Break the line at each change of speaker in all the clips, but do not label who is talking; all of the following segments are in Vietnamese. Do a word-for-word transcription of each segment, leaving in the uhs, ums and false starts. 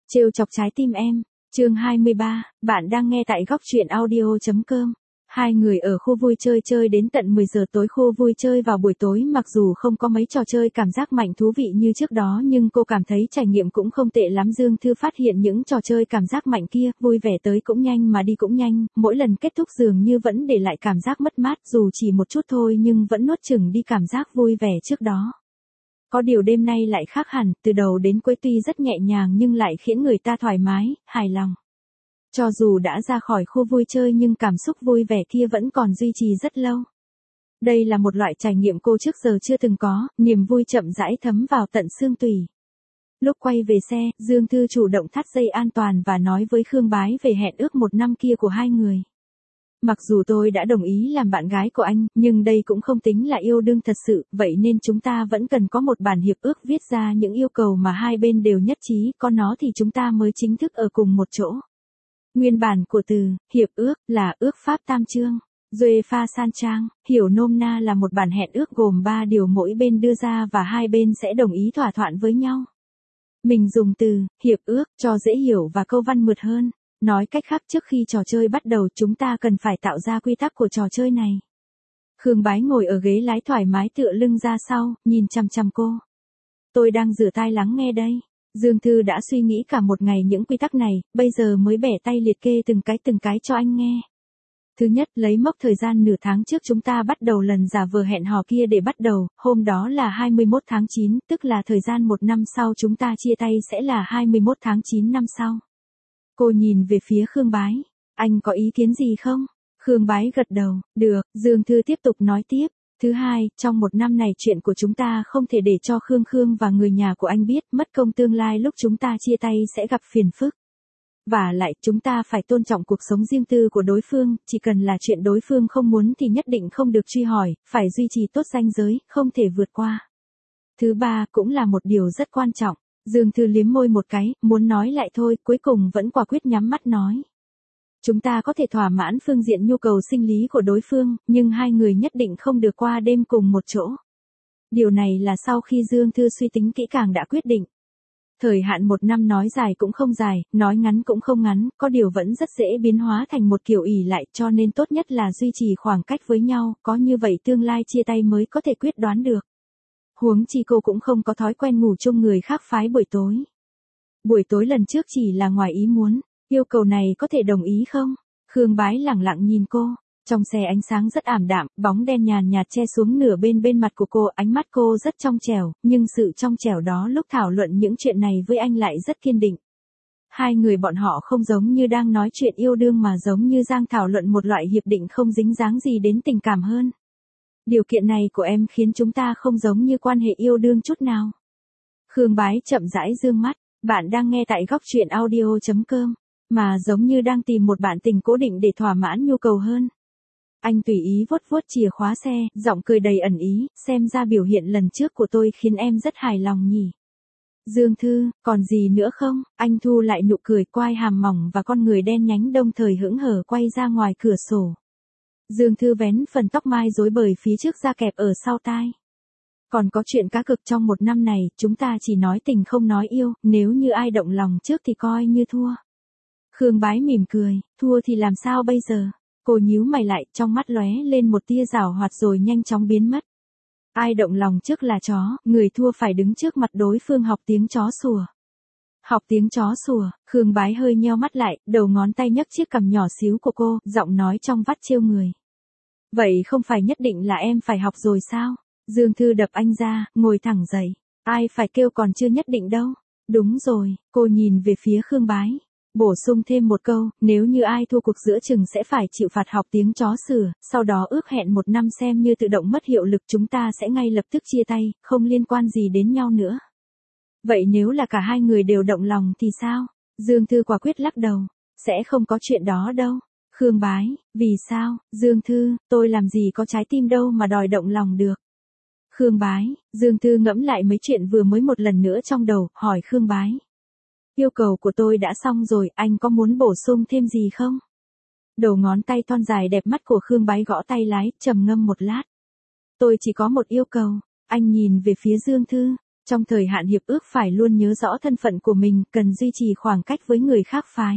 Trêu chọc trái tim em, chương hai mươi ba, bạn đang nghe tại góc truyện audio.com. Hai người ở khu vui chơi chơi đến tận mười giờ tối. Khu vui chơi vào buổi tối mặc dù không có mấy trò chơi cảm giác mạnh thú vị như trước đó, nhưng cô cảm thấy trải nghiệm cũng không tệ lắm. Dương Thư phát hiện những trò chơi cảm giác mạnh kia, vui vẻ tới cũng nhanh mà đi cũng nhanh, mỗi lần kết thúc dường như vẫn để lại cảm giác mất mát, dù chỉ một chút thôi nhưng vẫn nuốt chửng đi cảm giác vui vẻ trước đó. Có điều đêm nay lại khác hẳn, từ đầu đến cuối tuy rất nhẹ nhàng nhưng lại khiến người ta thoải mái, hài lòng. Cho dù đã ra khỏi khu vui chơi nhưng cảm xúc vui vẻ kia vẫn còn duy trì rất lâu. Đây là một loại trải nghiệm cô trước giờ chưa từng có, niềm vui chậm rãi thấm vào tận xương tủy. Lúc quay về xe, Dương Thư chủ động thắt dây an toàn và nói với Khương Bái về hẹn ước một năm kia của hai người. Mặc dù tôi đã đồng ý làm bạn gái của anh, nhưng đây cũng không tính là yêu đương thật sự, vậy nên chúng ta vẫn cần có một bản hiệp ước viết ra những yêu cầu mà hai bên đều nhất trí, có nó thì chúng ta mới chính thức ở cùng một chỗ. Nguyên bản của từ, hiệp ước, là ước pháp tam chương. Duê pha san trang, hiểu nôm na là một bản hẹn ước gồm ba điều mỗi bên đưa ra và hai bên sẽ đồng ý thỏa thuận với nhau. Mình dùng từ, hiệp ước, cho dễ hiểu và câu văn mượt hơn. Nói cách khác, trước khi trò chơi bắt đầu chúng ta cần phải tạo ra quy tắc của trò chơi này. Khương Bái ngồi ở ghế lái thoải mái tựa lưng ra sau, nhìn chằm chằm cô. Tôi đang rửa tai lắng nghe đây. Dương Thư đã suy nghĩ cả một ngày những quy tắc này, bây giờ mới bẻ tay liệt kê từng cái từng cái cho anh nghe. Thứ nhất, lấy mốc thời gian nửa tháng trước chúng ta bắt đầu lần giả vờ hẹn hò kia để bắt đầu, hôm đó là hai mươi mốt tháng chín, tức là thời gian một năm sau chúng ta chia tay sẽ là hai mươi mốt tháng chín năm sau. Cô nhìn về phía Khương Bái, anh có ý kiến gì không? Khương Bái gật đầu, được. Dương Thư tiếp tục nói tiếp. Thứ hai, trong một năm này chuyện của chúng ta không thể để cho Khương Khương và người nhà của anh biết, mất công tương lai lúc chúng ta chia tay sẽ gặp phiền phức. Và lại, chúng ta phải tôn trọng cuộc sống riêng tư của đối phương, chỉ cần là chuyện đối phương không muốn thì nhất định không được truy hỏi, phải duy trì tốt ranh giới, không thể vượt qua. Thứ ba, cũng là một điều rất quan trọng. Dương Thư liếm môi một cái, muốn nói lại thôi, cuối cùng vẫn quả quyết nhắm mắt nói. Chúng ta có thể thỏa mãn phương diện nhu cầu sinh lý của đối phương, nhưng hai người nhất định không được qua đêm cùng một chỗ. Điều này là sau khi Dương Thư suy tính kỹ càng đã quyết định. Thời hạn một năm nói dài cũng không dài, nói ngắn cũng không ngắn, có điều vẫn rất dễ biến hóa thành một kiểu ỷ lại, cho nên tốt nhất là duy trì khoảng cách với nhau, có như vậy tương lai chia tay mới có thể quyết đoán được. Huống chi cô cũng không có thói quen ngủ chung người khác phái buổi tối. Buổi tối lần trước chỉ là ngoài ý muốn, yêu cầu này có thể đồng ý không? Khương Bái lẳng lặng nhìn cô, trong xe ánh sáng rất ảm đạm, bóng đen nhàn nhạt che xuống nửa bên bên mặt của cô, ánh mắt cô rất trong trẻo, nhưng sự trong trẻo đó lúc thảo luận những chuyện này với anh lại rất kiên định. Hai người bọn họ không giống như đang nói chuyện yêu đương mà giống như đang thảo luận một loại hiệp định không dính dáng gì đến tình cảm hơn. Điều kiện này của em khiến chúng ta không giống như quan hệ yêu đương chút nào. Khương Bái chậm rãi dương mắt, bạn đang nghe tại góc truyện audio.com, mà giống như đang tìm một bạn tình cố định để thỏa mãn nhu cầu hơn. Anh tùy ý vuốt vuốt chìa khóa xe, giọng cười đầy ẩn ý, xem ra biểu hiện lần trước của tôi khiến em rất hài lòng nhỉ. Dương Thư, còn gì nữa không? Anh thu lại nụ cười, quai hàm mỏng và con người đen nhánh đồng thời hững hờ quay ra ngoài cửa sổ. Dương Thư vén phần tóc mai rối bời phía trước ra kẹp ở sau tai. Còn có chuyện cá cực trong một năm này, chúng ta chỉ nói tình không nói yêu, nếu như ai động lòng trước thì coi như thua. Khương Bái mỉm cười, thua thì làm sao bây giờ? Cô nhíu mày lại, trong mắt lóe lên một tia giảo hoạt rồi nhanh chóng biến mất. Ai động lòng trước là chó, người thua phải đứng trước mặt đối phương học tiếng chó sủa. Học tiếng chó sủa, Khương Bái hơi nheo mắt lại, đầu ngón tay nhấc chiếc cằm nhỏ xíu của cô, giọng nói trong vắt trêu người. Vậy không phải nhất định là em phải học rồi sao? Dương Thư đập anh ra, ngồi thẳng dậy. Ai phải kêu còn chưa nhất định đâu. Đúng rồi, cô nhìn về phía Khương Bái. Bổ sung thêm một câu, nếu như ai thua cuộc giữa chừng sẽ phải chịu phạt học tiếng chó sủa, sau đó ước hẹn một năm xem như tự động mất hiệu lực, chúng ta sẽ ngay lập tức chia tay, không liên quan gì đến nhau nữa. Vậy nếu là cả hai người đều động lòng thì sao? Dương Thư quả quyết lắc đầu. Sẽ không có chuyện đó đâu. Khương Bái, vì sao? Dương Thư, tôi làm gì có trái tim đâu mà đòi động lòng được. Khương Bái, Dương Thư ngẫm lại mấy chuyện vừa mới một lần nữa trong đầu, hỏi Khương Bái. Yêu cầu của tôi đã xong rồi, anh có muốn bổ sung thêm gì không? Đầu ngón tay thon dài đẹp mắt của Khương Bái gõ tay lái, trầm ngâm một lát. Tôi chỉ có một yêu cầu. Anh nhìn về phía Dương Thư. Trong thời hạn hiệp ước phải luôn nhớ rõ thân phận của mình, cần duy trì khoảng cách với người khác phái.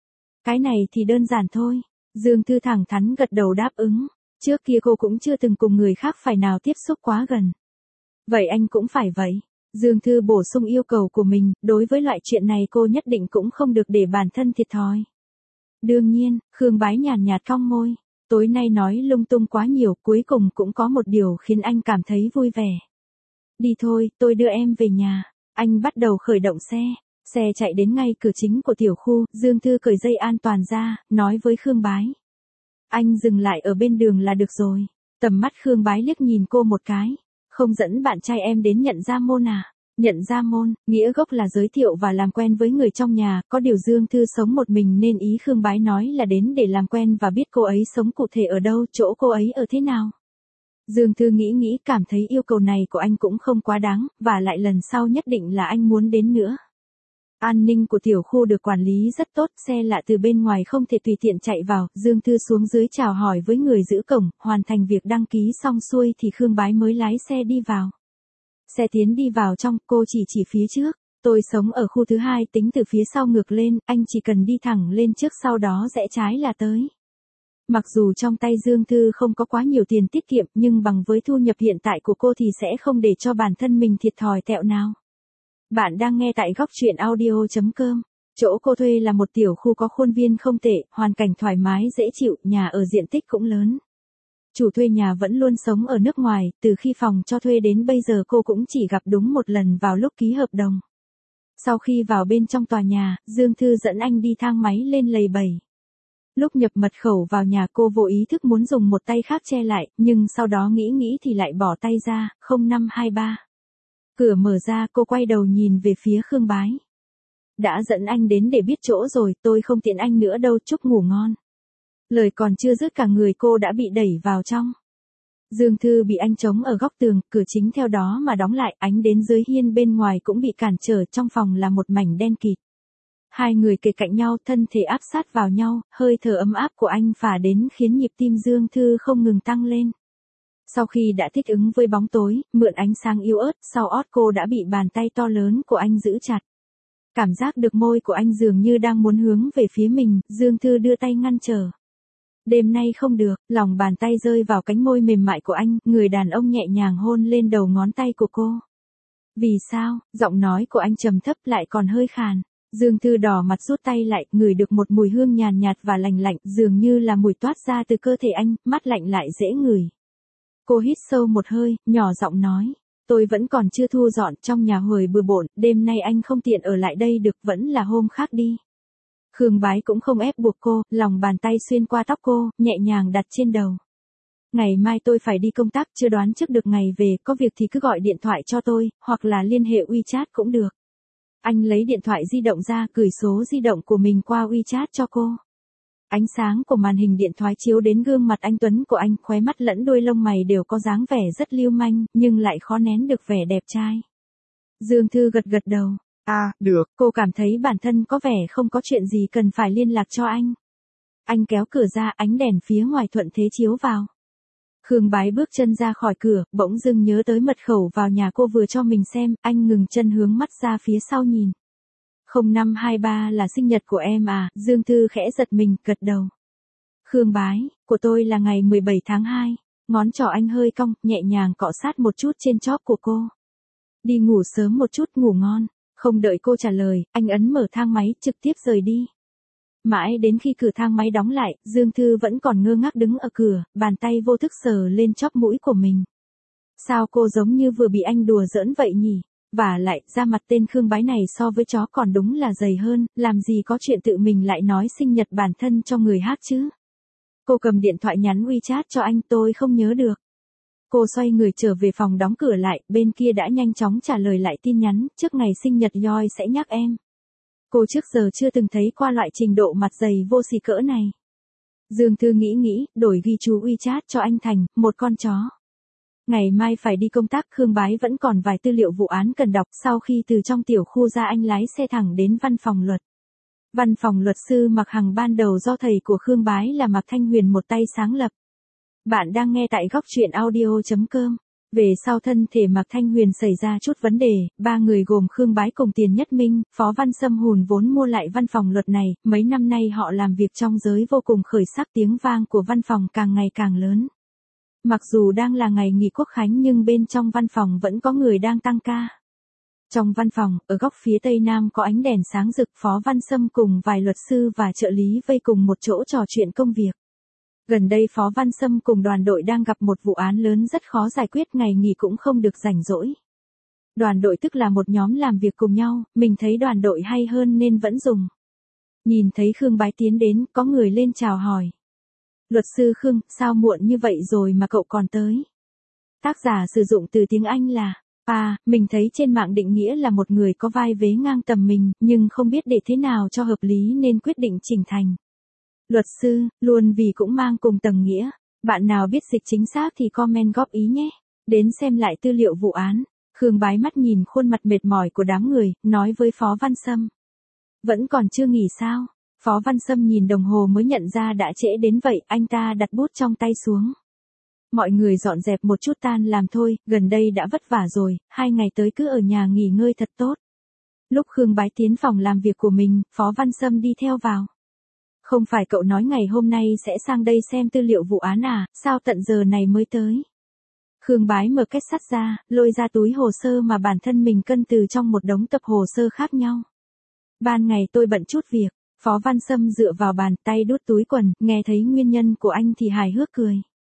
Cái này thì đơn giản thôi. Dương Thư thẳng thắn gật đầu đáp ứng. Trước kia cô cũng chưa từng cùng người khác phải nào tiếp xúc quá gần. Vậy anh cũng phải vậy. Dương Thư bổ sung yêu cầu của mình, đối với loại chuyện này cô nhất định cũng không được để bản thân thiệt thòi. Đương nhiên, Khương Bái nhàn nhạt cong môi. Tối nay nói lung tung quá nhiều, cuối cùng cũng có một điều khiến anh cảm thấy vui vẻ. Đi thôi, tôi đưa em về nhà. Anh bắt đầu khởi động xe. Xe chạy đến ngay cửa chính của tiểu khu, Dương Thư cởi dây an toàn ra, nói với Khương Bái. Anh dừng lại ở bên đường là được rồi. Tầm mắt Khương Bái liếc nhìn cô một cái. Không dẫn bạn trai em đến nhận ra môn à? Nhận ra môn, nghĩa gốc là giới thiệu và làm quen với người trong nhà, có điều Dương Thư sống một mình nên ý Khương Bái nói là đến để làm quen và biết cô ấy sống cụ thể ở đâu, chỗ cô ấy ở thế nào. Dương Thư nghĩ nghĩ cảm thấy yêu cầu này của anh cũng không quá đáng, và lại lần sau nhất định là anh muốn đến nữa. An ninh của tiểu khu được quản lý rất tốt, xe lạ từ bên ngoài không thể tùy tiện chạy vào, Dương Thư xuống dưới chào hỏi với người giữ cổng, hoàn thành việc đăng ký xong xuôi thì Khương Bái mới lái xe đi vào. Xe tiến đi vào trong, cô chỉ chỉ phía trước, tôi sống ở khu thứ hai tính từ phía sau ngược lên, anh chỉ cần đi thẳng lên trước sau đó rẽ trái là tới. Mặc dù trong tay Dương Thư không có quá nhiều tiền tiết kiệm nhưng bằng với thu nhập hiện tại của cô thì sẽ không để cho bản thân mình thiệt thòi tẹo nào. Bạn đang nghe tại góc truyện audio chấm com. Chỗ cô thuê là một tiểu khu có khuôn viên không tệ, hoàn cảnh thoải mái dễ chịu, nhà ở diện tích cũng lớn. Chủ thuê nhà vẫn luôn sống ở nước ngoài, từ khi phòng cho thuê đến bây giờ cô cũng chỉ gặp đúng một lần vào lúc ký hợp đồng. Sau khi vào bên trong tòa nhà, Dương Thư dẫn anh đi thang máy lên lầu bảy. Lúc nhập mật khẩu vào nhà cô vô ý thức muốn dùng một tay khác che lại, nhưng sau đó nghĩ nghĩ thì lại bỏ tay ra, không năm hai ba. Cửa mở ra cô quay đầu nhìn về phía Khương Bái. Đã dẫn anh đến để biết chỗ rồi, tôi không tiện anh nữa đâu, chúc ngủ ngon. Lời còn chưa dứt cả người cô đã bị đẩy vào trong. Dương Thư bị anh chống ở góc tường, cửa chính theo đó mà đóng lại, ánh đến dưới hiên bên ngoài cũng bị cản trở, trong phòng là một mảnh đen kịt. Hai người kề cạnh nhau, thân thể áp sát vào nhau, hơi thở ấm áp của anh phả đến khiến nhịp tim Dương Thư không ngừng tăng lên. Sau khi đã thích ứng với bóng tối, mượn ánh sáng yếu ớt, sau ót cô đã bị bàn tay to lớn của anh giữ chặt. Cảm giác được môi của anh dường như đang muốn hướng về phía mình, Dương Thư đưa tay ngăn trở. Đêm nay không được, lòng bàn tay rơi vào cánh môi mềm mại của anh, người đàn ông nhẹ nhàng hôn lên đầu ngón tay của cô. Vì sao, giọng nói của anh trầm thấp lại còn hơi khàn. Dương Thư đỏ mặt rút tay lại, ngửi được một mùi hương nhàn nhạt và lành lạnh, dường như là mùi toát ra từ cơ thể anh, mát lạnh lại dễ ngửi. Cô hít sâu một hơi, nhỏ giọng nói, tôi vẫn còn chưa thu dọn, trong nhà huề bừa bộn, đêm nay anh không tiện ở lại đây được, vẫn là hôm khác đi. Khương Bái cũng không ép buộc cô, lòng bàn tay xuyên qua tóc cô, nhẹ nhàng đặt trên đầu. Ngày mai tôi phải đi công tác, chưa đoán trước được ngày về, có việc thì cứ gọi điện thoại cho tôi, hoặc là liên hệ WeChat cũng được. Anh lấy điện thoại di động ra, gửi số di động của mình qua WeChat cho cô. Ánh sáng của màn hình điện thoại chiếu đến gương mặt anh tuấn của anh, khóe mắt lẫn đuôi lông mày đều có dáng vẻ rất lưu manh, nhưng lại khó nén được vẻ đẹp trai. Dương Thư gật gật đầu. À, được, cô cảm thấy bản thân có vẻ không có chuyện gì cần phải liên lạc cho anh. Anh kéo cửa ra, ánh đèn phía ngoài thuận thế chiếu vào. Khương Bái bước chân ra khỏi cửa, bỗng dưng nhớ tới mật khẩu vào nhà cô vừa cho mình xem, anh ngừng chân hướng mắt ra phía sau nhìn. không năm hai ba là sinh nhật của em à, Dương Thư khẽ giật mình, gật đầu. Khương Bái, của tôi là ngày mười bảy tháng hai, ngón trỏ anh hơi cong, nhẹ nhàng cọ sát một chút trên chóp của cô. Đi ngủ sớm một chút, ngủ ngon. Không đợi cô trả lời, anh ấn mở thang máy, trực tiếp rời đi. Mãi đến khi cửa thang máy đóng lại, Dương Thư vẫn còn ngơ ngác đứng ở cửa, bàn tay vô thức sờ lên chóp mũi của mình. Sao cô giống như vừa bị anh đùa giỡn vậy nhỉ? Và lại, da mặt tên Khương Bái này so với chó còn đúng là dày hơn, làm gì có chuyện tự mình lại nói sinh nhật bản thân cho người khác chứ? Cô cầm điện thoại nhắn WeChat cho anh, tôi không nhớ được. Cô xoay người trở về phòng đóng cửa lại, bên kia đã nhanh chóng trả lời lại tin nhắn, trước ngày sinh nhật Yoi sẽ nhắc em. Cô trước giờ chưa từng thấy qua loại trình độ mặt dày vô sỉ cỡ này. Dương Thư nghĩ nghĩ, đổi ghi chú WeChat cho anh thành, một con chó. Ngày mai phải đi công tác, Khương Bái vẫn còn vài tư liệu vụ án cần đọc, sau khi từ trong tiểu khu ra anh lái xe thẳng đến văn phòng luật. Văn phòng luật sư Mạc Hằng ban đầu do thầy của Khương Bái là Mạc Thanh Huyền một tay sáng lập. Bạn đang nghe tại góc truyện audio chấm com. Về sau thân thể Mạc Thanh Huyền xảy ra chút vấn đề, ba người gồm Khương Bái cùng Tiền Nhất Minh, Phó Văn Sâm hùn vốn mua lại văn phòng luật này, mấy năm nay họ làm việc trong giới vô cùng khởi sắc, tiếng vang của văn phòng càng ngày càng lớn. Mặc dù đang là ngày nghỉ quốc khánh nhưng bên trong văn phòng vẫn có người đang tăng ca. Trong văn phòng, ở góc phía tây nam có ánh đèn sáng rực, Phó Văn Sâm cùng vài luật sư và trợ lý vây cùng một chỗ trò chuyện công việc. Gần đây Phó Văn Sâm cùng đoàn đội đang gặp một vụ án lớn rất khó giải quyết, ngày nghỉ cũng không được rảnh rỗi. Đoàn đội tức là một nhóm làm việc cùng nhau, mình thấy đoàn đội hay hơn nên vẫn dùng. Nhìn thấy Khương Bái tiến đến, có người lên chào hỏi. Luật sư Khương, sao muộn như vậy rồi mà cậu còn tới? Tác giả sử dụng từ tiếng Anh là, à, mình thấy trên mạng định nghĩa là một người có vai vế ngang tầm mình, nhưng không biết để thế nào cho hợp lý nên quyết định chỉnh thành luật sư, luôn vì cũng mang cùng tầng nghĩa. Bạn nào biết dịch chính xác thì comment góp ý nhé. Đến xem lại tư liệu vụ án. Khương Bái mắt nhìn khuôn mặt mệt mỏi của đám người, nói với Phó Văn Sâm. Vẫn còn chưa nghỉ sao? Phó Văn Sâm nhìn đồng hồ mới nhận ra đã trễ đến vậy, anh ta đặt bút trong tay xuống. Mọi người dọn dẹp một chút tan làm thôi, gần đây đã vất vả rồi, hai ngày tới cứ ở nhà nghỉ ngơi thật tốt. Lúc Khương Bái tiến phòng làm việc của mình, Phó Văn Sâm đi theo vào. Không phải cậu nói ngày hôm nay sẽ sang đây xem tư liệu vụ án à, sao tận giờ này mới tới? Khương Bái mở két sắt ra, lôi ra túi hồ sơ mà bản thân mình cân từ trong một đống tập hồ sơ khác nhau. Ban ngày tôi bận chút việc, Phó Văn Sâm dựa vào bàn tay đút túi quần, nghe thấy nguyên nhân của anh thì hài hước cười.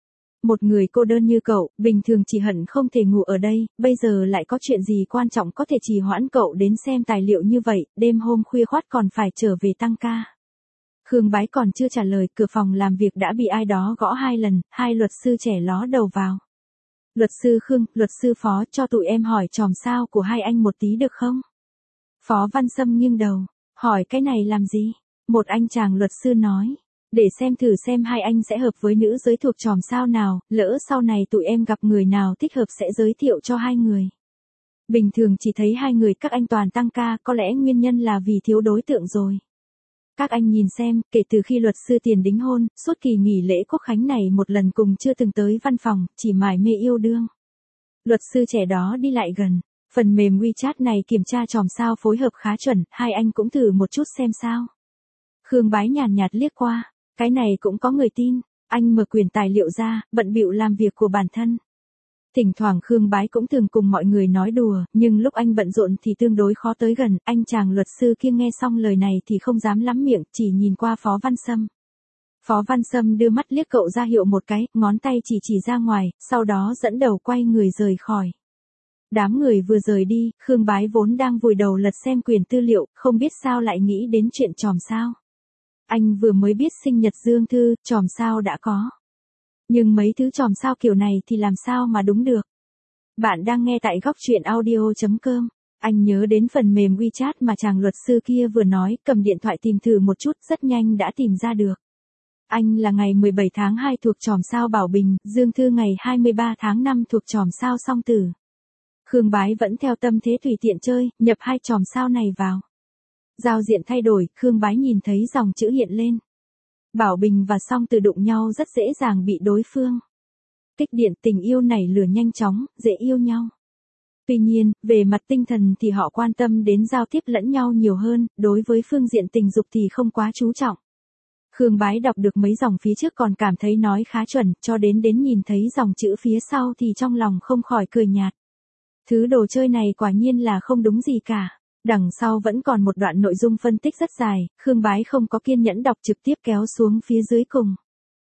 Một người cô đơn như cậu, bình thường chỉ hận không thể ngủ ở đây, bây giờ lại có chuyện gì quan trọng có thể trì hoãn cậu đến xem tài liệu như vậy, đêm hôm khuya khoắt còn phải trở về tăng ca. Khương Bái còn chưa trả lời, cửa phòng làm việc đã bị ai đó gõ hai lần, hai luật sư trẻ ló đầu vào. Luật sư Khương, luật sư Phó, cho tụi em hỏi chòm sao của hai anh một tí được không? Phó Văn Sâm nghiêng đầu, hỏi cái này làm gì? Một anh chàng luật sư nói, để xem thử xem hai anh sẽ hợp với nữ giới thuộc chòm sao nào, lỡ sau này tụi em gặp người nào thích hợp sẽ giới thiệu cho hai người. Bình thường chỉ thấy hai người các anh toàn tăng ca, có lẽ nguyên nhân là vì thiếu đối tượng rồi. Các anh nhìn xem, kể từ khi luật sư Tiền đính hôn, suốt kỳ nghỉ lễ quốc khánh này một lần cùng chưa từng tới văn phòng, chỉ mải mê yêu đương. Luật sư trẻ đó đi lại gần, phần mềm WeChat này kiểm tra chòm sao phối hợp khá chuẩn, hai anh cũng thử một chút xem sao. Khương Bái nhàn nhạt liếc qua, cái này cũng có người tin, anh mở quyển tài liệu ra, bận bịu làm việc của bản thân. Thỉnh thoảng Khương Bái cũng thường cùng mọi người nói đùa, nhưng lúc anh bận rộn thì tương đối khó tới gần, anh chàng luật sư kia nghe xong lời này thì không dám lắm miệng, chỉ nhìn qua Phó Văn Sâm. Phó Văn Sâm đưa mắt liếc cậu ra hiệu một cái, ngón tay chỉ chỉ ra ngoài, sau đó dẫn đầu quay người rời khỏi. Đám người vừa rời đi, Khương Bái vốn đang vùi đầu lật xem quyển tư liệu, không biết sao lại nghĩ đến chuyện chòm sao. Anh vừa mới biết sinh nhật Dương Thư, chòm sao đã có. Nhưng mấy thứ chòm sao kiểu này thì làm sao mà đúng được. Bạn đang nghe tại góc truyện audio chấm com. Anh nhớ đến phần mềm WeChat mà chàng luật sư kia vừa nói, cầm điện thoại tìm thử một chút, rất nhanh đã tìm ra được. Anh là ngày mười bảy tháng hai thuộc chòm sao Bảo Bình, Dương Thư ngày hai mươi ba tháng năm thuộc chòm sao Song Tử. Khương Bái vẫn theo tâm thế tùy tiện chơi, nhập hai chòm sao này vào. Giao diện thay đổi, Khương Bái nhìn thấy dòng chữ hiện lên. Bảo Bình và Song Tử đụng nhau rất dễ dàng bị đối phương kích điện, tình yêu nảy lửa nhanh chóng, dễ yêu nhau. Tuy nhiên, về mặt tinh thần thì họ quan tâm đến giao tiếp lẫn nhau nhiều hơn, đối với phương diện tình dục thì không quá chú trọng. Khương Bái đọc được mấy dòng phía trước còn cảm thấy nói khá chuẩn, cho đến đến nhìn thấy dòng chữ phía sau thì trong lòng không khỏi cười nhạt. Thứ đồ chơi này quả nhiên là không đúng gì cả. Đằng sau vẫn còn một đoạn nội dung phân tích rất dài, Khương Bái không có kiên nhẫn đọc trực tiếp kéo xuống phía dưới cùng.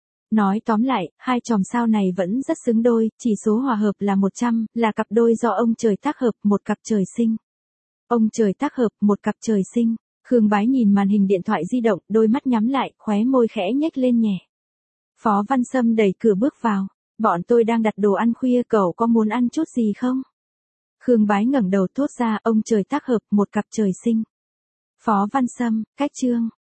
Nói tóm lại, hai chòm sao này vẫn rất xứng đôi, chỉ số hòa hợp là một trăm, là cặp đôi do ông trời tác hợp, một cặp trời sinh. Ông trời tác hợp, một cặp trời sinh. Khương Bái nhìn màn hình điện thoại di động, đôi mắt nhắm lại, khóe môi khẽ nhếch lên nhẹ. Phó Văn Sâm đẩy cửa bước vào. Bọn tôi đang đặt đồ ăn khuya, cậu có muốn ăn chút gì không? Khương Bái ngẩng đầu thốt ra, ông trời tác hợp, một cặp trời sinh. Phó Văn Sâm, cách chương.